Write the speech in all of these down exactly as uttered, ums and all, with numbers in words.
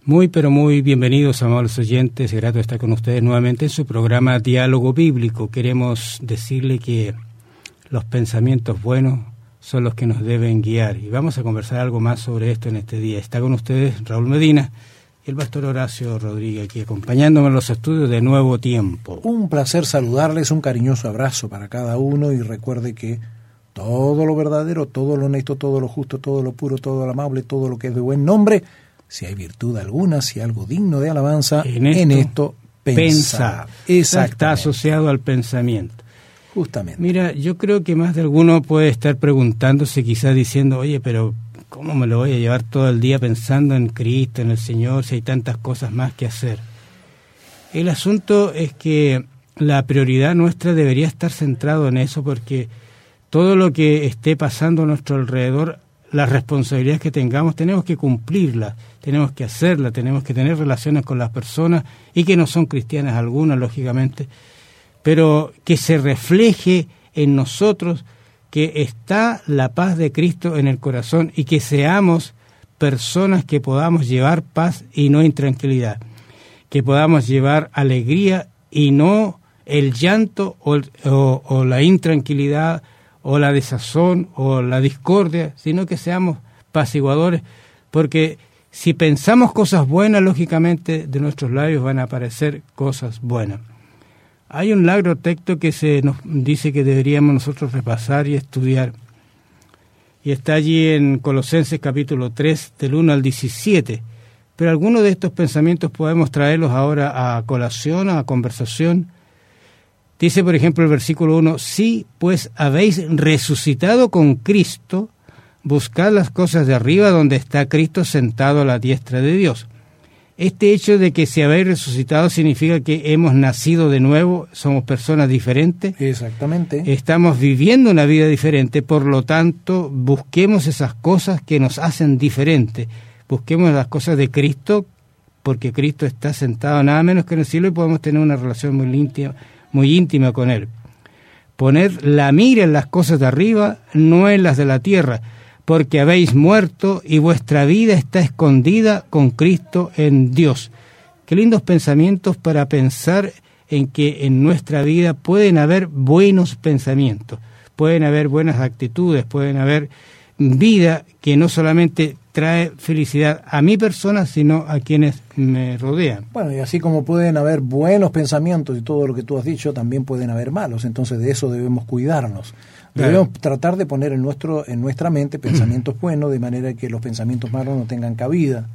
Muy, pero muy bienvenidos, amables oyentes. Grato estar con ustedes nuevamente en su programa Diálogo Bíblico. Queremos decirle que los pensamientos buenos son los que nos deben guiar. Y vamos a conversar algo más sobre esto en este día. Está con ustedes Raúl Medina y el pastor Horacio Rodríguez, aquí acompañándome en los estudios de Nuevo Tiempo. Un placer saludarles, un cariñoso abrazo para cada uno, y recuerde que todo lo verdadero, todo lo honesto, todo lo justo, todo lo puro, todo lo amable, todo lo que es de buen nombre, si hay virtud alguna, si hay algo digno de alabanza, en esto, en esto pensar. Está asociado al pensamiento. Justamente. Mira, yo creo que más de alguno puede estar preguntándose, quizás diciendo, oye, pero ¿cómo me lo voy a llevar todo el día pensando en Cristo, en el Señor, si hay tantas cosas más que hacer? El asunto es que la prioridad nuestra debería estar centrado en eso, porque todo lo que esté pasando a nuestro alrededor, las responsabilidades que tengamos, tenemos que cumplirlas, tenemos que hacerlas, tenemos que tener relaciones con las personas, y que no son cristianas algunas, lógicamente, pero que se refleje en nosotros que está la paz de Cristo en el corazón, y que seamos personas que podamos llevar paz y no intranquilidad, que podamos llevar alegría y no el llanto o, o, o la intranquilidad o la desazón o la discordia, sino que seamos apaciguadores, porque si pensamos cosas buenas, lógicamente de nuestros labios van a aparecer cosas buenas. Hay un largo texto que se nos dice que deberíamos nosotros repasar y estudiar, y está allí en Colosenses capítulo tres, del uno al diecisiete, pero algunos de estos pensamientos podemos traerlos ahora a colación, a conversación. Dice, por ejemplo, el versículo uno, si pues habéis resucitado con Cristo, buscad las cosas de arriba donde está Cristo sentado a la diestra de Dios. Este hecho de que si habéis resucitado significa que hemos nacido de nuevo, somos personas diferentes. Exactamente. Estamos viviendo una vida diferente, por lo tanto, busquemos esas cosas que nos hacen diferentes. Busquemos las cosas de Cristo, porque Cristo está sentado nada menos que en el cielo y podemos tener una relación muy íntima, muy íntima con Él. Poned la mira en las cosas de arriba, no en las de la tierra, porque habéis muerto y vuestra vida está escondida con Cristo en Dios. Qué lindos pensamientos para pensar en que en nuestra vida pueden haber buenos pensamientos, pueden haber buenas actitudes, pueden haber vida que no solamente trae felicidad a mi persona, sino a quienes me rodean. Bueno, y así como pueden haber buenos pensamientos y todo lo que tú has dicho, también pueden haber malos. Entonces de eso debemos cuidarnos. Debemos claro. tratar de poner en nuestro en nuestra mente pensamientos buenos, de manera que los pensamientos malos no tengan cabida.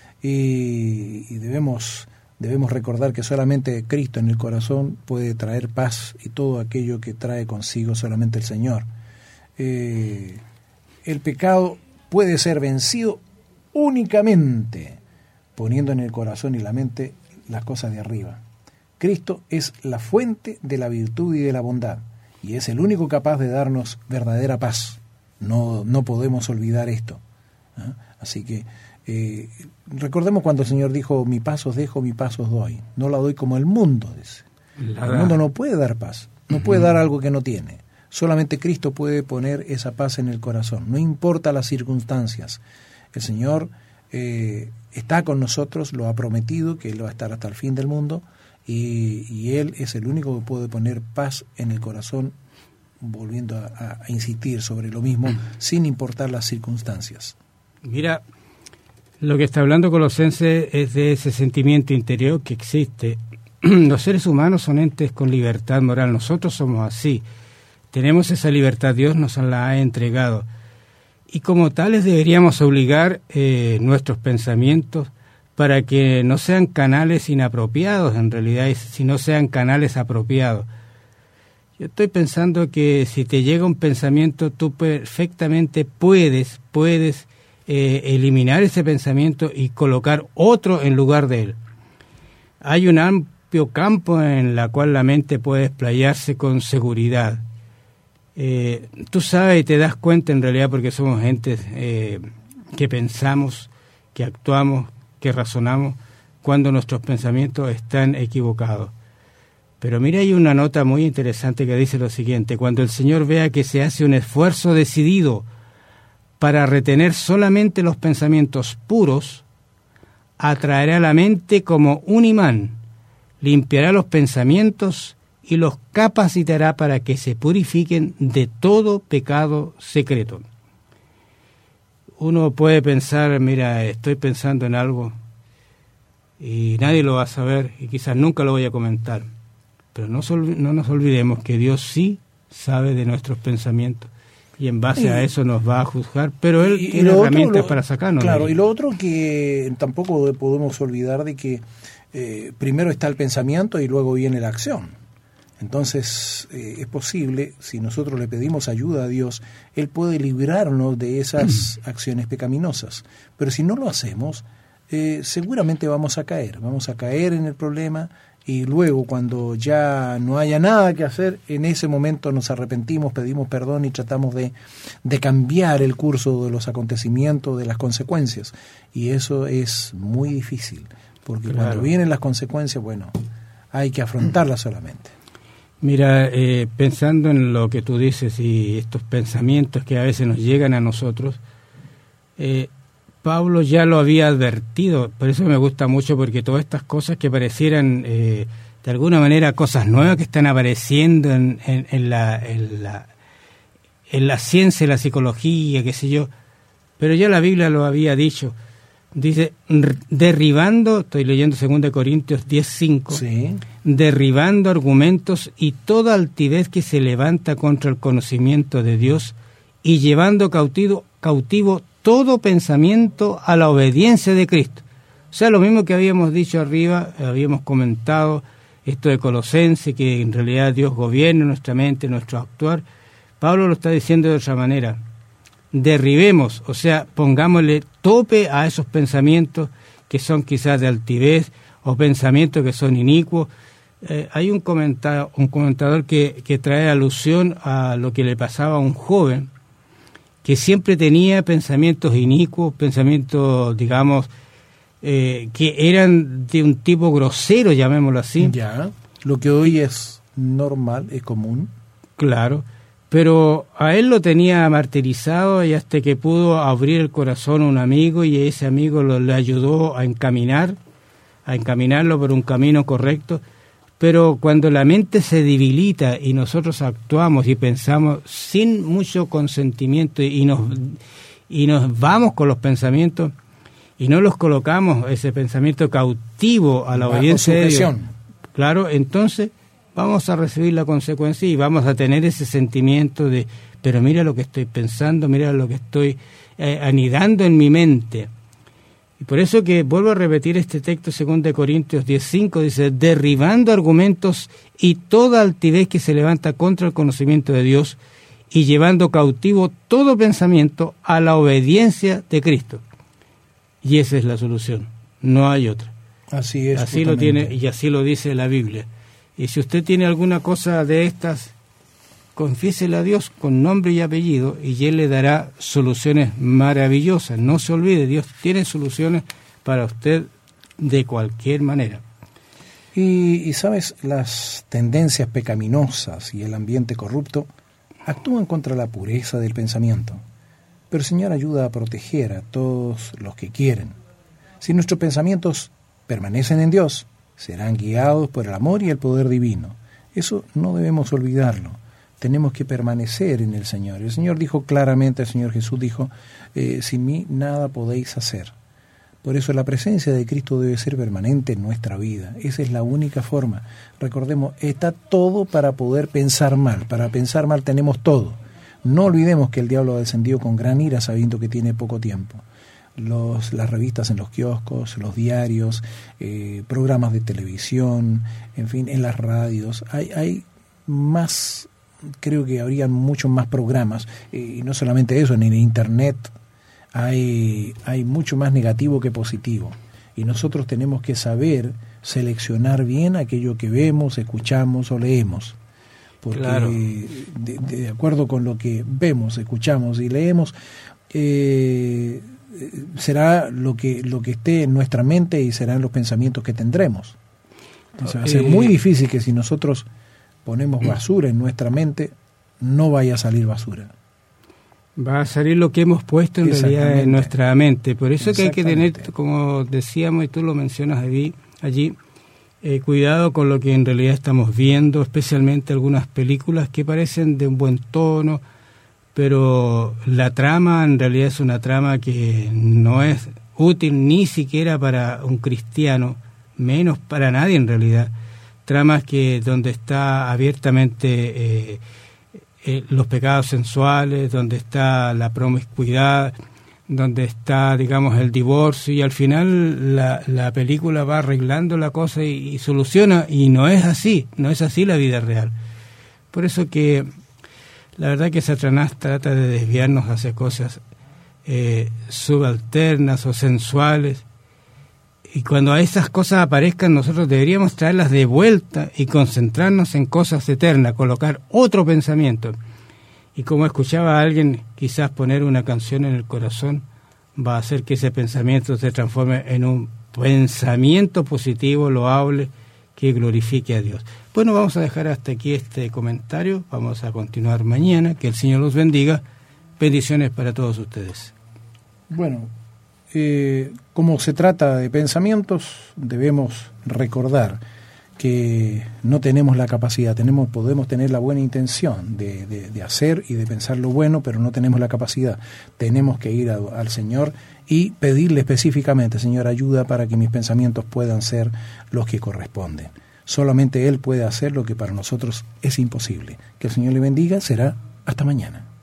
Y, y debemos debemos recordar que solamente Cristo en el corazón puede traer paz, y todo aquello que trae consigo solamente el Señor. Eh, el pecado puede ser vencido únicamente poniendo en el corazón y la mente las cosas de arriba. Cristo es la fuente de la virtud y de la bondad, y es el único capaz de darnos verdadera paz. No, no podemos olvidar esto. ¿Ah? Así que eh, recordemos cuando el Señor dijo, mi paz os dejo, mi paz os doy. No la doy como el mundo, dice. El mundo no puede dar paz, no puede dar algo que no tiene. Solamente Cristo puede poner esa paz en el corazón, no importa las circunstancias. El Señor eh, está con nosotros, lo ha prometido, que Él va a estar hasta el fin del mundo, y, y Él es el único que puede poner paz en el corazón, volviendo a, a, a insistir sobre lo mismo, sin importar las circunstancias. Mira, lo que está hablando Colosenses es de ese sentimiento interior que existe. Los seres humanos son entes con libertad moral, nosotros somos así. Tenemos esa libertad, Dios nos la ha entregado. Y como tales deberíamos obligar eh, nuestros pensamientos para que no sean canales inapropiados, en realidad, sino sean canales apropiados. Yo estoy pensando que si te llega un pensamiento, tú perfectamente puedes, puedes eh, eliminar ese pensamiento y colocar otro en lugar de él. Hay un amplio campo en el cual la mente puede explayarse con seguridad. Eh, tú sabes y te das cuenta en realidad, porque somos gentes eh, que pensamos, que actuamos, que razonamos, cuando nuestros pensamientos están equivocados. Pero mira, hay una nota muy interesante que dice lo siguiente: cuando el Señor vea que se hace un esfuerzo decidido para retener solamente los pensamientos puros, atraerá la mente como un imán, limpiará los pensamientos y los capacitará para que se purifiquen de todo pecado secreto. Uno puede pensar, mira, estoy pensando en algo y nadie lo va a saber y quizás nunca lo voy a comentar. Pero no, no nos olvidemos que Dios sí sabe de nuestros pensamientos y en base y, a eso nos va a juzgar, pero Él y, tiene y herramientas otro, para sacarnos. Claro, y lo otro que tampoco podemos olvidar de que eh, primero está el pensamiento y luego viene la acción. Entonces eh, es posible, si nosotros le pedimos ayuda a Dios, Él puede librarnos de esas acciones pecaminosas. Pero si no lo hacemos, eh, seguramente vamos a caer, vamos a caer en el problema. Y luego, cuando ya no haya nada que hacer, en ese momento nos arrepentimos, pedimos perdón y tratamos de, de cambiar el curso de los acontecimientos, de las consecuencias. Y eso es muy difícil, porque claro, cuando vienen las consecuencias, bueno, hay que afrontarlas solamente. Mira, eh, pensando en lo que tú dices y estos pensamientos que a veces nos llegan a nosotros, eh, Pablo ya lo había advertido, por eso me gusta mucho, porque todas estas cosas que parecieran eh, de alguna manera cosas nuevas que están apareciendo en, en, en, la, en, la, en la ciencia, la psicología, qué sé yo, pero ya la Biblia lo había dicho. Dice, derribando, estoy leyendo dos Corintios diez cinco, sí. derribando argumentos y toda altivez que se levanta contra el conocimiento de Dios y llevando cautivo, cautivo todo pensamiento a la obediencia de Cristo. O sea, lo mismo que habíamos dicho arriba, habíamos comentado esto de Colosenses, que en realidad Dios gobierna nuestra mente, nuestro actuar. Pablo lo está diciendo de otra manera. Derribemos, o sea, pongámosle tope a esos pensamientos que son quizás de altivez o pensamientos que son inicuos. Eh, hay un, comenta- un comentador que, que trae alusión a lo que le pasaba a un joven que siempre tenía pensamientos inicuos, pensamientos, digamos, eh, que eran de un tipo grosero, llamémoslo así. Ya, lo que hoy es normal, es común. Claro, pero a él lo tenía martirizado y hasta que pudo abrir el corazón a un amigo y ese amigo lo, le ayudó a encaminar, a encaminarlo por un camino correcto. Pero cuando la mente se debilita y nosotros actuamos y pensamos sin mucho consentimiento y nos, y nos vamos con los pensamientos y no los colocamos, ese pensamiento cautivo a la Bajo obediencia de Dios, sujeción. claro, entonces vamos a recibir la consecuencia y vamos a tener ese sentimiento de, pero mira lo que estoy pensando, mira lo que estoy eh, anidando en mi mente. Y por eso que vuelvo a repetir este texto, dos Corintios diez cinco, dice, derribando argumentos y toda altivez que se levanta contra el conocimiento de Dios y llevando cautivo todo pensamiento a la obediencia de Cristo. Y esa es la solución, no hay otra. Así es. Así lo tiene y así lo dice la Biblia. Y si usted tiene alguna cosa de estas, confiésela a Dios con nombre y apellido y Él le dará soluciones maravillosas. No se olvide, Dios tiene soluciones para usted de cualquier manera. Y, y sabes, las tendencias pecaminosas y el ambiente corrupto actúan contra la pureza del pensamiento. Pero el Señor ayuda a proteger a todos los que quieren. Si nuestros pensamientos permanecen en Dios, serán guiados por el amor y el poder divino. Eso no debemos olvidarlo. Tenemos que permanecer en el Señor. El Señor dijo claramente, el Señor Jesús dijo, eh, sin mí nada podéis hacer. Por eso la presencia de Cristo debe ser permanente en nuestra vida. Esa es la única forma. Recordemos, está todo para poder pensar mal. Para pensar mal tenemos todo. No olvidemos que el diablo ha descendido con gran ira sabiendo que tiene poco tiempo. Los, las revistas en los kioscos, los diarios, eh, programas de televisión, en fin, en las radios. Hay, hay más... creo que habría muchos más programas, y no solamente eso, en el internet hay, hay mucho más negativo que positivo, y nosotros tenemos que saber seleccionar bien aquello que vemos, escuchamos o leemos, porque claro. de, de, de acuerdo con lo que vemos, escuchamos y leemos, eh, será lo que, lo que esté en nuestra mente y serán los pensamientos que tendremos. Entonces va a ser eh, muy difícil que si nosotros ponemos basura en nuestra mente, no vaya a salir basura. Va a salir lo que hemos puesto en realidad en nuestra mente. Por eso que hay que tener, como decíamos y tú lo mencionas allí, allí eh, cuidado con lo que en realidad estamos viendo, especialmente algunas películas que parecen de un buen tono, pero la trama en realidad es una trama que no es útil ni siquiera para un cristiano, menos para nadie en realidad. Tramas que donde está abiertamente eh, eh, los pecados sensuales, donde está la promiscuidad, donde está, digamos, el divorcio, y al final la, la película va arreglando la cosa y, y soluciona, y no es así, no es así la vida real. Por eso que la verdad que Satanás trata de desviarnos hacia cosas eh, subalternas o sensuales, y cuando a esas cosas aparezcan nosotros deberíamos traerlas de vuelta y concentrarnos en cosas eternas, colocar otro pensamiento. Y como escuchaba a alguien, quizás poner una canción en el corazón va a hacer que ese pensamiento se transforme en un pensamiento positivo, loable, que glorifique a Dios. Bueno, vamos a dejar hasta aquí este comentario. Vamos a continuar mañana. Que el Señor los bendiga. Bendiciones para todos ustedes. Bueno, eh, como se trata de pensamientos, debemos recordar que no tenemos la capacidad, tenemos, podemos tener la buena intención de, de, de hacer y de pensar lo bueno, pero no tenemos la capacidad. Tenemos que ir a, al Señor y pedirle específicamente: Señor, ayuda para que mis pensamientos puedan ser los que corresponden. Solamente Él puede hacer lo que para nosotros es imposible. Que el Señor le bendiga. Será hasta mañana.